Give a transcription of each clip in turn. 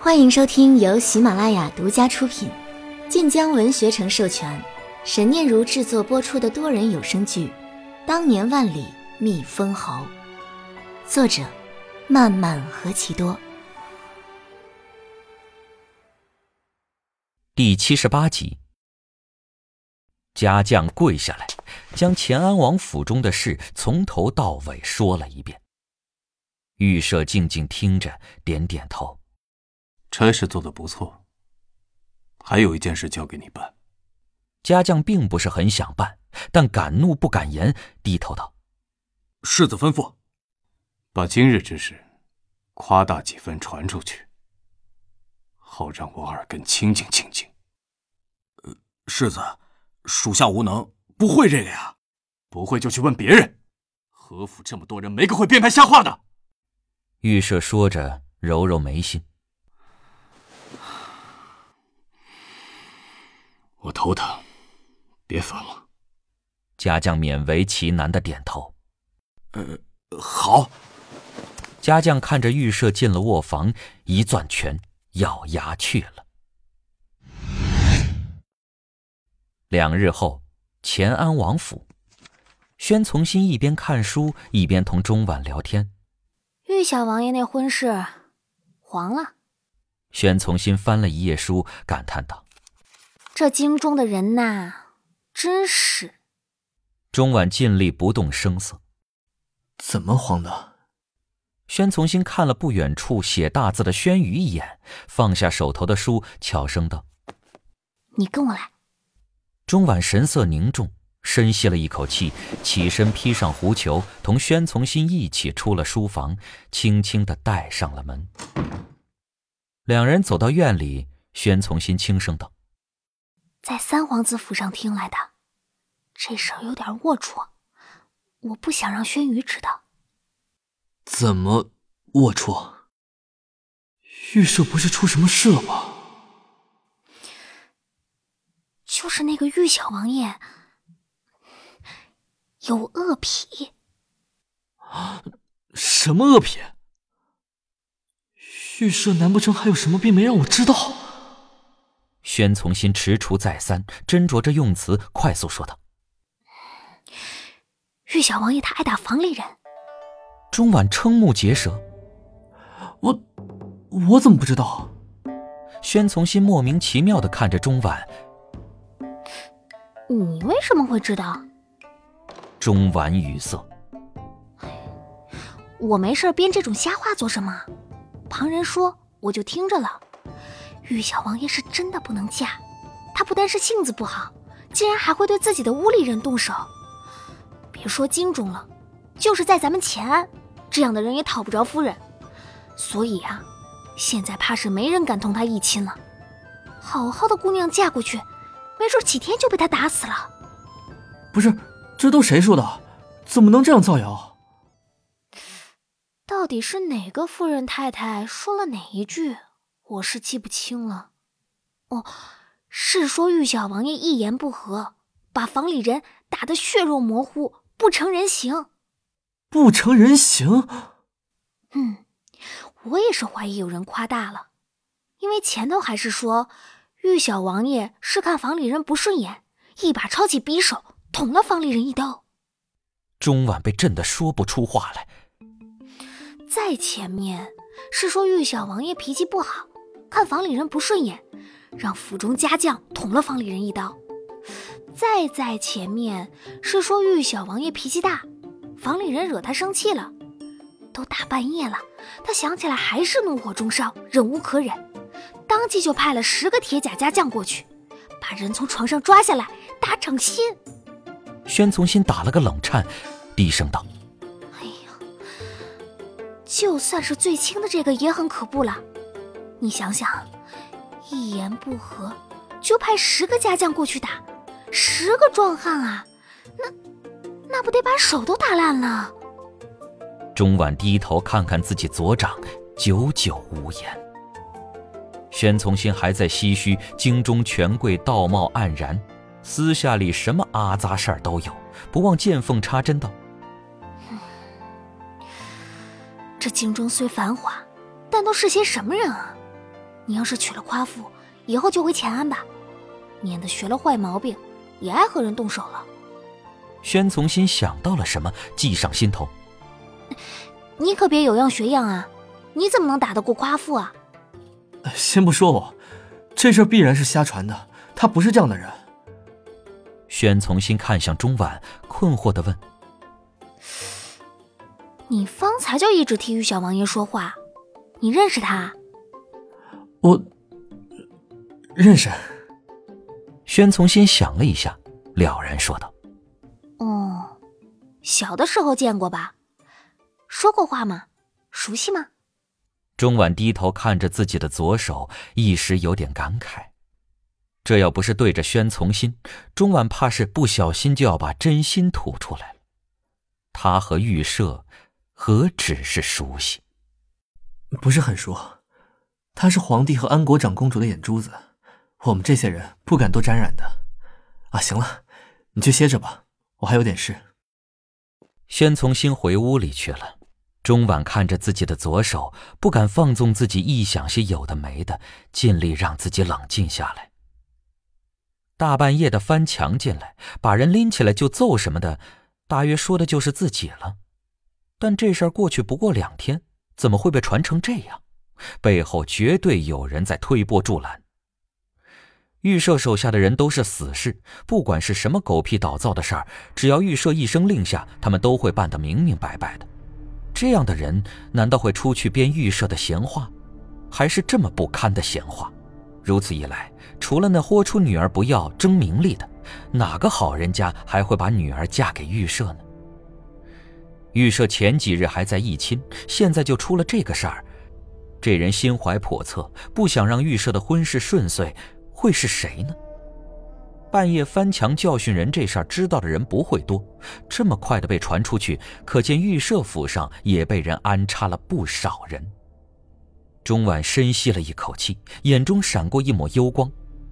欢迎收听由喜马拉雅独家出品，晋江文学城授权，沈念如制作播出的多人有声剧《当年万里觅封侯》，作者漫漫何其多。 第78集。家将跪下来，将乾安王府中的事从头到尾说了一遍。御舍静静听着，点点头。 差事做得不错，还有一件事交给你办。 家将并不是很想办，但敢怒不敢言，低头道： 世子吩咐。 把今日之事夸大几分传出去，好让我耳根清净清净。 世子，属下无能，不会这个呀。 不会就去问别人，何府这么多人，没个会编排瞎话的。 御舍说着，揉揉眉心。 我头疼，别烦我。 家将勉为其难地点头。 好。 家将看着御舍进了卧房，一攥拳，咬牙去了。2日后，乾安王府，宣从新一边看书，一边同钟婉聊天。 玉小王爷那婚事黄了。 宣从新翻了一页书，感叹道： 这京中的人呐，真是。 钟婉尽力不动声色。 怎么黄的？ 宣从新看了不远处写大字的宣宇一眼，放下手头的书，悄声道： 你跟我来。 钟婉神色凝重，深吸了一口气，起身披上狐裘，同宣从新一起出了书房，轻轻地带上了门。两人走到院里，宣从新轻声道： 在三皇子府上听来的，这事儿有点龌龊，我不想让宣宇知道。 怎么龌龊？御舍不是出什么事了吗？ 就是那个玉小王爷有恶癖。 什么恶癖？御舍难不成还有什么病没让我知道？ 宣从新踟蹰再三，斟酌着用词，快速说道： 玉小王爷他爱打房里人。 钟婉瞠目结舌。 我怎么不知道？ 宣从新莫名其妙地看着钟婉。 你为什么会知道？ 钟婉语塞。 我没事编这种瞎话做什么？旁人说我就听着了。玉小王爷是真的不能嫁，他不但是性子不好，竟然还会对自己的屋里人动手。别说京中了，就是在咱们乾安，这样的人也讨不着夫人。所以啊，现在怕是没人敢同他议亲了。好好的姑娘嫁过去，没准几天就被他打死了。 不是，这都谁说的？怎么能这样造谣？ 到底是哪个夫人太太说了哪一句，我是记不清了。哦，是说玉小王爷一言不合，把房里人打得血肉模糊，不成人形。 不成人形？ 我也是怀疑有人夸大了，因为前头还是说玉小王爷是看房里人不顺眼，一把抄起匕首捅了房里人一刀。 钟婉被震得说不出话来。 再前面是说玉小王爷脾气不好，看房里人不顺眼，让府中家将捅了房里人一刀。再在前面是说玉小王爷脾气大，房里人惹他生气了，都大半夜了，他想起来还是怒火中烧，忍无可忍，当即就派了10个铁甲家将过去，把人从床上抓下来打掌心。 宣从新打了个冷颤，低声道： 哎呀，就算是最轻的这个也很可怖了。你想想，一言不合就派10个家将过去打，10个壮汉啊，那不得把手都打烂了。 钟婉低头看看自己左掌，久久无言。宣从新还在唏嘘京中权贵道貌岸然，私下里什么阿杂事儿都有，不忘见缝插针道： 这京中虽繁华，但都是些什么人啊？ 你要是娶了夸父，以后就回乾安吧，免得学了坏毛病，也爱和人动手了。 宣从新想到了什么，计上心头。 你可别有样学样啊！你怎么能打得过夸父啊？ 先不说我，这事必然是瞎传的，他不是这样的人。 宣从新看向钟婉，困惑地问： 你方才就一直替玉小王爷说话，你认识他？ 我认识。 宣从新想了一下，了然说道： 哦，小的时候见过吧？说过话吗？熟悉吗？ 钟婉低头看着自己的左手，一时有点感慨。这要不是对着宣从新，钟婉怕是不小心就要把真心吐出来了。他和玉舍何止是熟悉？ 不是很熟，他是皇帝和安国长公主的眼珠子，我们这些人不敢多沾染的。啊，行了，你去歇着吧，我还有点事。 宣从新回屋里去了。钟婉看着自己的左手，不敢放纵自己臆想些有的没的，尽力让自己冷静下来。大半夜的翻墙进来，把人拎起来就揍什么的，大约说的就是自己了。但这事儿过去不过2天，怎么会被传成这样？背后绝对有人在推波助澜。玉舍手下的人都是死士，不管是什么狗屁倒灶的事儿，只要玉舍一声令下，他们都会办得明明白白的。这样的人难道会出去编玉舍的闲话？还是这么不堪的闲话？如此一来，除了那豁出女儿不要争名利的，哪个好人家还会把女儿嫁给玉舍呢？玉舍前几日还在议亲，现在就出了这个事儿，这人心怀叵测，不想让玉舍的婚事顺遂，会是谁呢？半夜翻墙教训人这事儿知道的人不会多，这么快的被传出去，可见玉舍府上也被人安插了不少人。钟婉深吸了一口气，眼中闪过一抹幽光。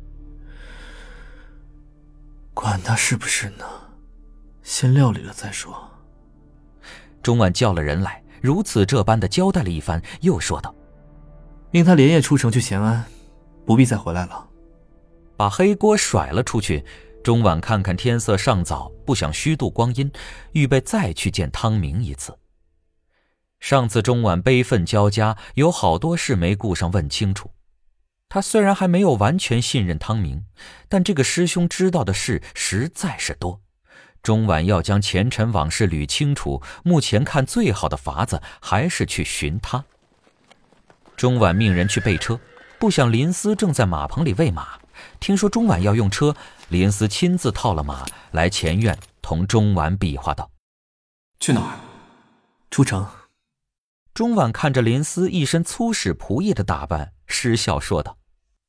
管他是不是呢，先料理了再说。 钟婉叫了人来，如此这般的交代了一番，又说道： 令他连夜出城去乾安，不必再回来了。 把黑锅甩了出去。钟婉看看天色尚早，不想虚度光阴，预备再去见汤明一次。上次钟婉悲愤交加，有好多事没顾上问清楚。他虽然还没有完全信任汤明，但这个师兄知道的事实在是多。钟婉要将前尘往事捋清楚，目前看最好的法子还是去寻他。钟婉命人去备车，不想林思正在马棚里喂马，听说钟婉要用车，林思亲自套了马来前院，同钟婉比划道： 去哪儿？ 出城。 钟婉看着林思一身粗使仆役的打扮，失笑说道：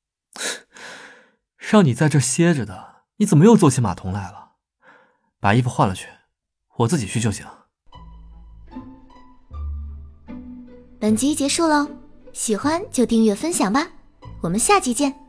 让你在这歇着的，你怎么又坐起马桶来了？把衣服换了去，我自己去就行。 本集结束喽，喜欢就订阅分享吧，我们下集见。